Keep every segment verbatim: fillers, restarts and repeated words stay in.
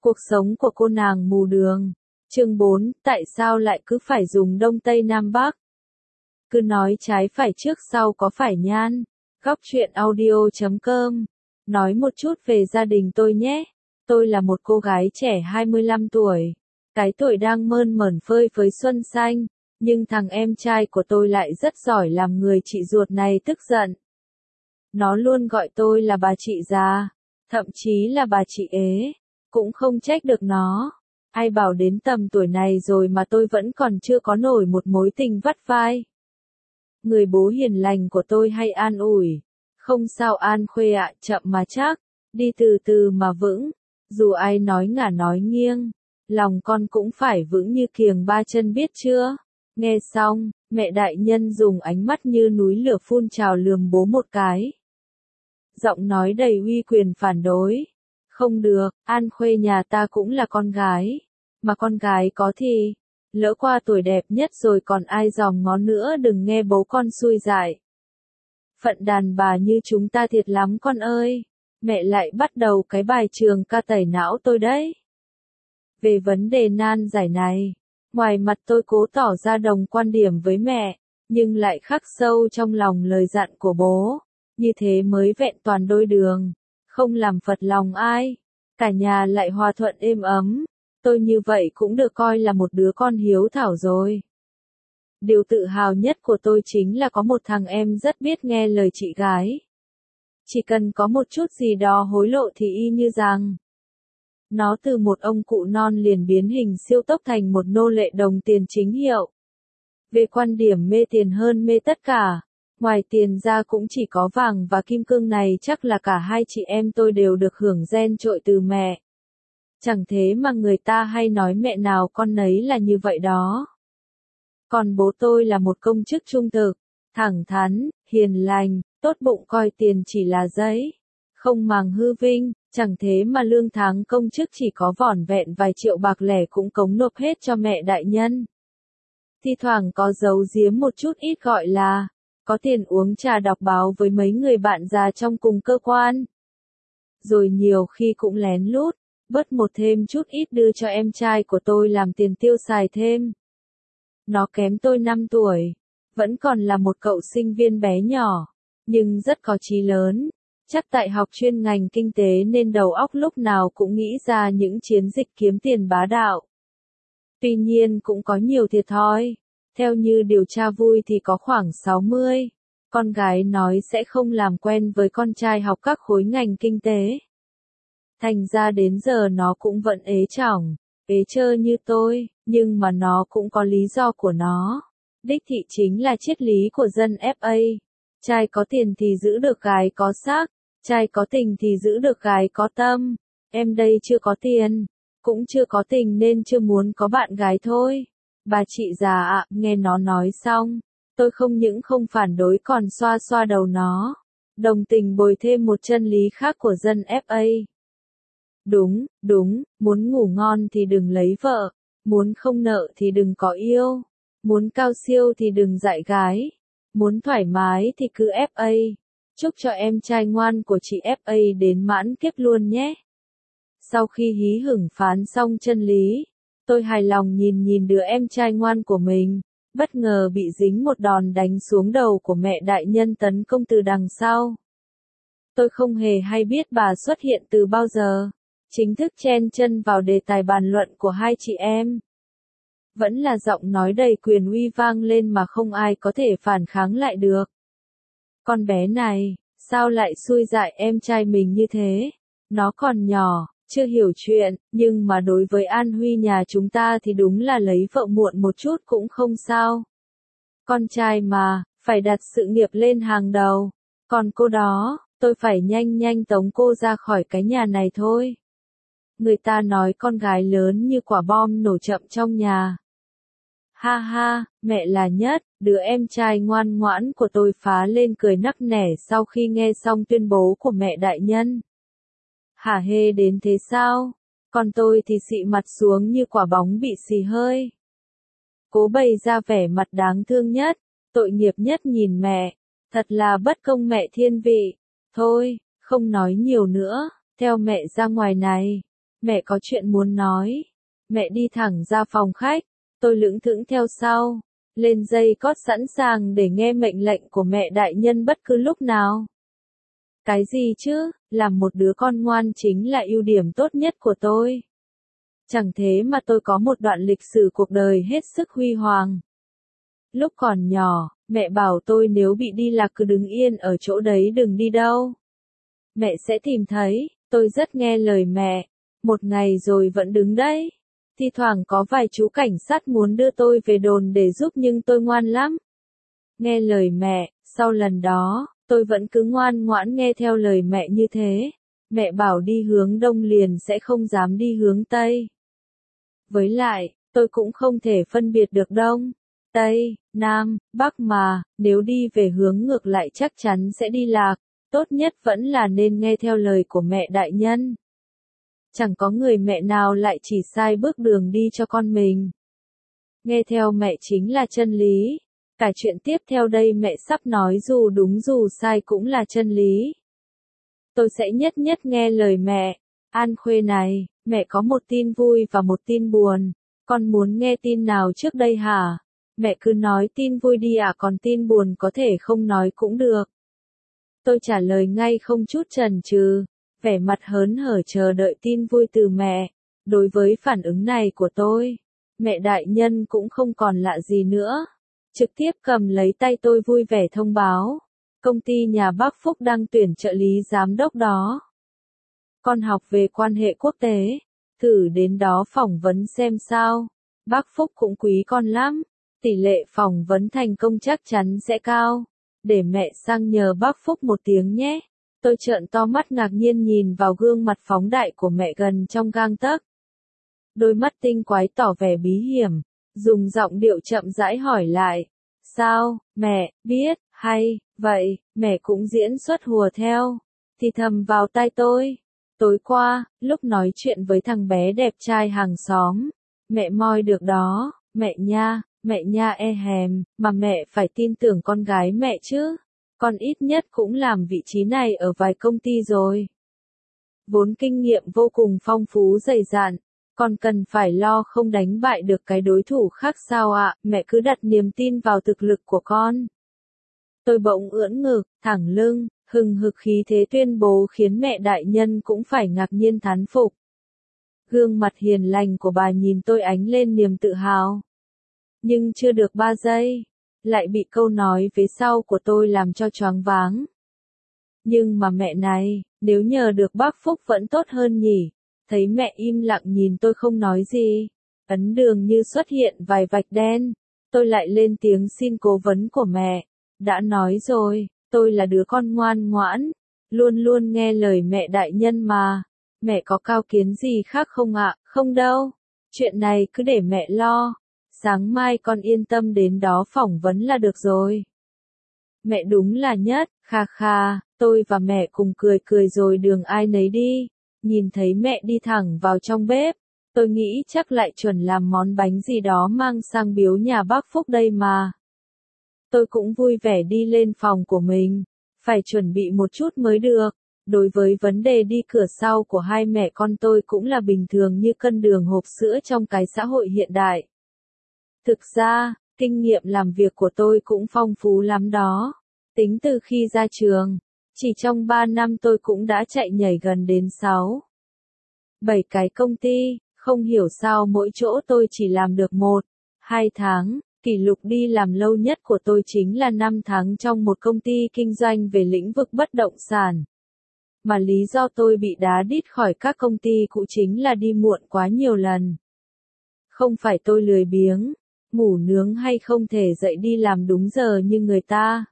Cuộc sống của cô nàng mù đường. Chương bốn, tại sao lại cứ phải dùng Đông Tây Nam Bắc? Cứ nói trái phải trước sau có phải nhan. Góc truyện audio chấm com. Nói một chút về gia đình tôi nhé. Tôi là một cô gái trẻ hai mươi lăm tuổi. Cái tuổi đang mơn mởn phơi phới xuân xanh. Nhưng thằng em trai của tôi lại rất giỏi làm người chị ruột này tức giận. Nó luôn gọi tôi là bà chị già. Thậm chí là bà chị ế. Cũng không trách được nó. Ai bảo đến tầm tuổi này rồi mà tôi vẫn còn chưa có nổi một mối tình vắt vai. Người bố hiền lành của tôi hay an ủi. Không sao An Khuê ạ, chậm mà chắc. Đi từ từ mà vững. Dù ai nói ngả nói nghiêng. Lòng con cũng phải vững như kiềng ba chân biết chưa? Nghe xong, mẹ đại nhân dùng ánh mắt như núi lửa phun trào lườm bố một cái. Giọng nói đầy uy quyền phản đối. Không được, An Khuê nhà ta cũng là con gái. Mà con gái có thì, lỡ qua tuổi đẹp nhất rồi còn ai dòm ngó nữa, đừng nghe bố con xui dại. Phận đàn bà như chúng ta thiệt lắm con ơi. Mẹ lại bắt đầu cái bài trường ca tẩy não tôi đấy. Về vấn đề nan giải này, ngoài mặt tôi cố tỏ ra đồng quan điểm với mẹ, nhưng lại khắc sâu trong lòng lời dặn của bố. Như thế mới vẹn toàn đôi đường. Không làm phật lòng ai, cả nhà lại hòa thuận êm ấm, tôi như vậy cũng được coi là một đứa con hiếu thảo rồi. Điều tự hào nhất của tôi chính là có một thằng em rất biết nghe lời chị gái. Chỉ cần có một chút gì đó hối lộ thì y như rằng, nó từ một ông cụ non liền biến hình siêu tốc thành một nô lệ đồng tiền chính hiệu. Về quan điểm mê tiền hơn mê tất cả. Ngoài tiền ra cũng chỉ có vàng và kim cương này, chắc là cả hai chị em tôi đều được hưởng gen trội từ mẹ. Chẳng thế mà người ta hay nói mẹ nào con nấy là như vậy đó. Còn bố tôi là một công chức trung thực, thẳng thắn, hiền lành, tốt bụng, coi tiền chỉ là giấy, không màng hư vinh, chẳng thế mà lương tháng công chức chỉ có vỏn vẹn vài triệu bạc lẻ cũng cống nộp hết cho mẹ đại nhân. Thi thoảng có giấu giếm một chút ít gọi là có tiền uống trà đọc báo với mấy người bạn già trong cùng cơ quan. Rồi nhiều khi cũng lén lút, bớt một thêm chút ít đưa cho em trai của tôi làm tiền tiêu xài thêm. Nó kém tôi năm tuổi, vẫn còn là một cậu sinh viên bé nhỏ, nhưng rất có chí lớn. Chắc tại học chuyên ngành kinh tế nên đầu óc lúc nào cũng nghĩ ra những chiến dịch kiếm tiền bá đạo. Tuy nhiên cũng có nhiều thiệt thòi. Theo như điều tra vui thì có khoảng sáu mươi. Con gái nói sẽ không làm quen với con trai học các khối ngành kinh tế. Thành ra đến giờ nó cũng vẫn ế chỏng, ế chơ như tôi, nhưng mà nó cũng có lý do của nó. Đích thị chính là triết lý của dân ép a. Trai có tiền thì giữ được gái có xác, trai có tình thì giữ được gái có tâm. Em đây chưa có tiền, cũng chưa có tình nên chưa muốn có bạn gái thôi. Bà chị già ạ, nghe nó nói xong, tôi không những không phản đối còn xoa xoa đầu nó, đồng tình bồi thêm một chân lý khác của dân ép a. Đúng, đúng, muốn ngủ ngon thì đừng lấy vợ, muốn không nợ thì đừng có yêu, muốn cao siêu thì đừng dạy gái, muốn thoải mái thì cứ ép a. Chúc cho em trai ngoan của chị ép a đến mãn kiếp luôn nhé. Sau khi hí hửng phán xong chân lý, tôi hài lòng nhìn nhìn đứa em trai ngoan của mình, bất ngờ bị dính một đòn đánh xuống đầu của mẹ đại nhân tấn công từ đằng sau. Tôi không hề hay biết bà xuất hiện từ bao giờ, chính thức chen chân vào đề tài bàn luận của hai chị em. Vẫn là giọng nói đầy quyền uy vang lên mà không ai có thể phản kháng lại được. Con bé này, sao lại xui dại em trai mình như thế? Nó còn nhỏ, chưa hiểu chuyện, nhưng mà đối với An Huy nhà chúng ta thì đúng là lấy vợ muộn một chút cũng không sao. Con trai mà, phải đặt sự nghiệp lên hàng đầu. Còn cô đó, tôi phải nhanh nhanh tống cô ra khỏi cái nhà này thôi. Người ta nói con gái lớn như quả bom nổ chậm trong nhà. Ha ha, mẹ là nhất, đứa em trai ngoan ngoãn của tôi phá lên cười nắc nẻ sau khi nghe xong tuyên bố của mẹ đại nhân. Hả hê đến thế sao? Còn tôi thì xị mặt xuống như quả bóng bị xì hơi. Cố bày ra vẻ mặt đáng thương nhất, tội nghiệp nhất nhìn mẹ. Thật là bất công mẹ thiên vị. Thôi, không nói nhiều nữa, theo mẹ ra ngoài này. Mẹ có chuyện muốn nói. Mẹ đi thẳng ra phòng khách, tôi lững thững theo sau, lên dây cót sẵn sàng để nghe mệnh lệnh của mẹ đại nhân bất cứ lúc nào. Cái gì chứ, làm một đứa con ngoan chính là ưu điểm tốt nhất của tôi. Chẳng thế mà tôi có một đoạn lịch sử cuộc đời hết sức huy hoàng. Lúc còn nhỏ, mẹ bảo tôi nếu bị đi lạc cứ đứng yên ở chỗ đấy đừng đi đâu. Mẹ sẽ tìm thấy, tôi rất nghe lời mẹ. Một ngày rồi vẫn đứng đấy. Thi thoảng có vài chú cảnh sát muốn đưa tôi về đồn để giúp nhưng tôi ngoan lắm. Nghe lời mẹ, sau lần đó, tôi vẫn cứ ngoan ngoãn nghe theo lời mẹ như thế. Mẹ bảo đi hướng đông liền sẽ không dám đi hướng tây. Với lại, tôi cũng không thể phân biệt được đông, tây, nam, bắc mà, nếu đi về hướng ngược lại chắc chắn sẽ đi lạc. Tốt nhất vẫn là nên nghe theo lời của mẹ đại nhân. Chẳng có người mẹ nào lại chỉ sai bước đường đi cho con mình. Nghe theo mẹ chính là chân lý. Cả chuyện tiếp theo đây mẹ sắp nói dù đúng dù sai cũng là chân lý. Tôi sẽ nhất nhất nghe lời mẹ. An Khuê này, mẹ có một tin vui và một tin buồn. Con muốn nghe tin nào trước đây hả? Mẹ cứ nói tin vui đi à, còn tin buồn có thể không nói cũng được. Tôi trả lời ngay không chút chần chừ, vẻ mặt hớn hở chờ đợi tin vui từ mẹ. Đối với phản ứng này của tôi, mẹ đại nhân cũng không còn lạ gì nữa. Trực tiếp cầm lấy tay tôi vui vẻ thông báo. Công ty nhà bác Phúc đang tuyển trợ lý giám đốc đó. Con học về quan hệ quốc tế, thử đến đó phỏng vấn xem sao. Bác Phúc cũng quý con lắm, tỷ lệ phỏng vấn thành công chắc chắn sẽ cao. Để mẹ sang nhờ bác Phúc một tiếng nhé. Tôi trợn to mắt ngạc nhiên nhìn vào gương mặt phóng đại của mẹ gần trong gang tấc. Đôi mắt tinh quái tỏ vẻ bí hiểm, dùng giọng điệu chậm rãi hỏi lại. Sao, mẹ, biết, hay, vậy, mẹ cũng diễn xuất hùa theo. Thì thầm vào tai tôi. Tối qua, lúc nói chuyện với thằng bé đẹp trai hàng xóm, mẹ moi được đó, mẹ nha, mẹ nha e hèm, mà mẹ phải tin tưởng con gái mẹ chứ. Con ít nhất cũng làm vị trí này ở vài công ty rồi. Vốn kinh nghiệm vô cùng phong phú dày dạn, con cần phải lo không đánh bại được cái đối thủ khác sao ạ, mẹ cứ đặt niềm tin vào thực lực của con. Tôi bỗng ưỡn ngực, thẳng lưng, hừng hực khí thế tuyên bố khiến mẹ đại nhân cũng phải ngạc nhiên thán phục. Gương mặt hiền lành của bà nhìn tôi ánh lên niềm tự hào. Nhưng chưa được ba giây, lại bị câu nói phía sau của tôi làm cho choáng váng. Nhưng mà mẹ này, nếu nhờ được bác Phúc vẫn tốt hơn nhỉ. Thấy mẹ im lặng nhìn tôi không nói gì, ấn đường như xuất hiện vài vạch đen. Tôi lại lên tiếng xin cố vấn của mẹ. Đã nói rồi, tôi là đứa con ngoan ngoãn, luôn luôn nghe lời mẹ đại nhân mà. Mẹ có cao kiến gì khác không ạ? Không đâu. Chuyện này cứ để mẹ lo. Sáng mai con yên tâm đến đó phỏng vấn là được rồi. Mẹ đúng là nhất, kha kha, tôi và mẹ cùng cười cười rồi đường ai nấy đi. Nhìn thấy mẹ đi thẳng vào trong bếp, tôi nghĩ chắc lại chuẩn làm món bánh gì đó mang sang biếu nhà bác Phúc đây mà. Tôi cũng vui vẻ đi lên phòng của mình, phải chuẩn bị một chút mới được. Đối với vấn đề đi cửa sau của hai mẹ con tôi cũng là bình thường như cân đường hộp sữa trong cái xã hội hiện đại. Thực ra, kinh nghiệm làm việc của tôi cũng phong phú lắm đó. Tính từ khi ra trường, chỉ trong ba năm tôi cũng đã chạy nhảy gần đến sáu, bảy cái công ty, không hiểu sao mỗi chỗ tôi chỉ làm được một, hai tháng. Kỷ lục đi làm lâu nhất của tôi chính là năm tháng trong một công ty kinh doanh về lĩnh vực bất động sản. Mà lý do tôi bị đá đít khỏi các công ty cũ chính là đi muộn quá nhiều lần. Không phải tôi lười biếng, ngủ nướng hay không thể dậy đi làm đúng giờ như người ta.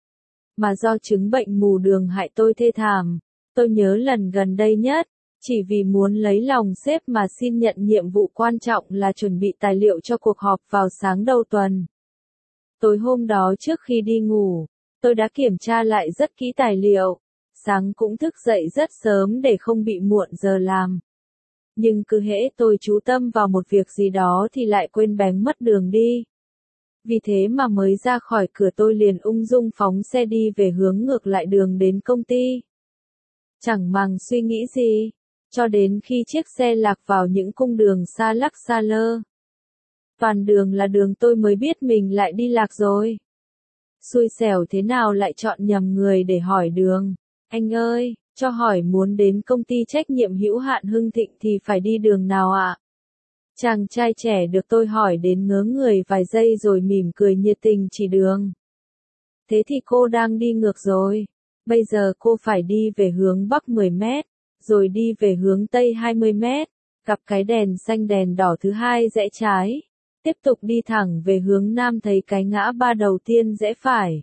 Mà do chứng bệnh mù đường hại tôi thê thảm. Tôi nhớ lần gần đây nhất, chỉ vì muốn lấy lòng sếp mà xin nhận nhiệm vụ quan trọng là chuẩn bị tài liệu cho cuộc họp vào sáng đầu tuần. Tối hôm đó trước khi đi ngủ, tôi đã kiểm tra lại rất kỹ tài liệu. Sáng cũng thức dậy rất sớm để không bị muộn giờ làm. Nhưng cứ hễ tôi chú tâm vào một việc gì đó thì lại quên bén mất đường đi. Vì thế mà mới ra khỏi cửa tôi liền ung dung phóng xe đi về hướng ngược lại đường đến công ty. Chẳng màng suy nghĩ gì, cho đến khi chiếc xe lạc vào những cung đường xa lắc xa lơ. Toàn đường là đường tôi mới biết mình lại đi lạc rồi. Xui xẻo thế nào lại chọn nhầm người để hỏi đường. Anh ơi, cho hỏi muốn đến công ty trách nhiệm hữu hạn Hưng Thịnh thì phải đi đường nào ạ? Chàng trai trẻ được tôi hỏi đến ngớ người vài giây rồi mỉm cười nhiệt tình chỉ đường. Thế thì cô đang đi ngược rồi. Bây giờ cô phải đi về hướng Bắc mười mét, rồi đi về hướng Tây hai mươi mét, gặp cái đèn xanh đèn đỏ thứ hai rẽ trái. Tiếp tục đi thẳng về hướng Nam thấy cái ngã ba đầu tiên rẽ phải.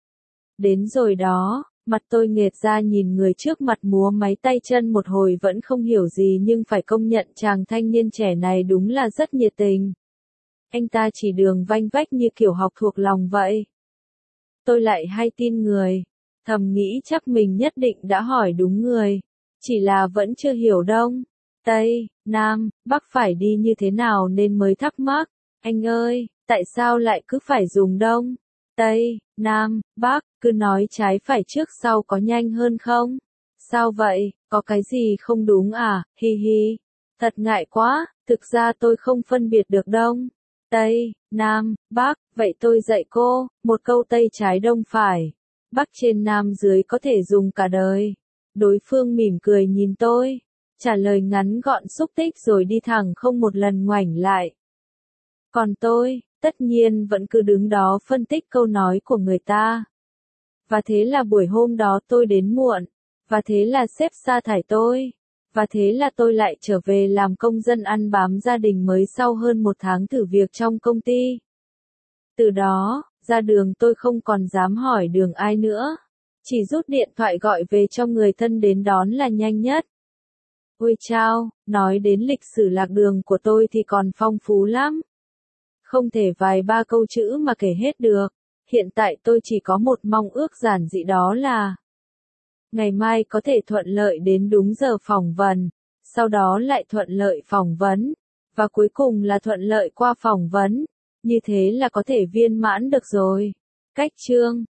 Đến rồi đó, mặt tôi nghệt ra nhìn người trước mặt múa máy tay chân một hồi vẫn không hiểu gì nhưng phải công nhận chàng thanh niên trẻ này đúng là rất nhiệt tình. Anh ta chỉ đường vanh vách như kiểu học thuộc lòng vậy. Tôi lại hay tin người, thầm nghĩ chắc mình nhất định đã hỏi đúng người, chỉ là vẫn chưa hiểu Đông, Tây, Nam, Bắc phải đi như thế nào nên mới thắc mắc. Anh ơi, tại sao lại cứ phải dùng Đông, Tây, Nam, Bắc, cứ nói trái phải trước sau có nhanh hơn không? Sao vậy, có cái gì không đúng à, hi hi. Thật ngại quá, thực ra tôi không phân biệt được Đông, Tây, Nam, Bắc, vậy tôi dạy cô, một câu Tây trái Đông phải, Bắc trên Nam dưới có thể dùng cả đời. Đối phương mỉm cười nhìn tôi, trả lời ngắn gọn xúc tích rồi đi thẳng không một lần ngoảnh lại. Còn tôi, tất nhiên vẫn cứ đứng đó phân tích câu nói của người ta. Và thế là buổi hôm đó tôi đến muộn, và thế là sếp sa thải tôi, và thế là tôi lại trở về làm công dân ăn bám gia đình mới sau hơn một tháng thử việc trong công ty. Từ đó, ra đường tôi không còn dám hỏi đường ai nữa, chỉ rút điện thoại gọi về cho người thân đến đón là nhanh nhất. Ôi chao, nói đến lịch sử lạc đường của tôi thì còn phong phú lắm. Không thể vài ba câu chữ mà kể hết được. Hiện tại tôi chỉ có một mong ước giản dị đó là ngày mai có thể thuận lợi đến đúng giờ phỏng vấn, sau đó lại thuận lợi phỏng vấn, và cuối cùng là thuận lợi qua phỏng vấn. Như thế là có thể viên mãn được rồi. Cách chương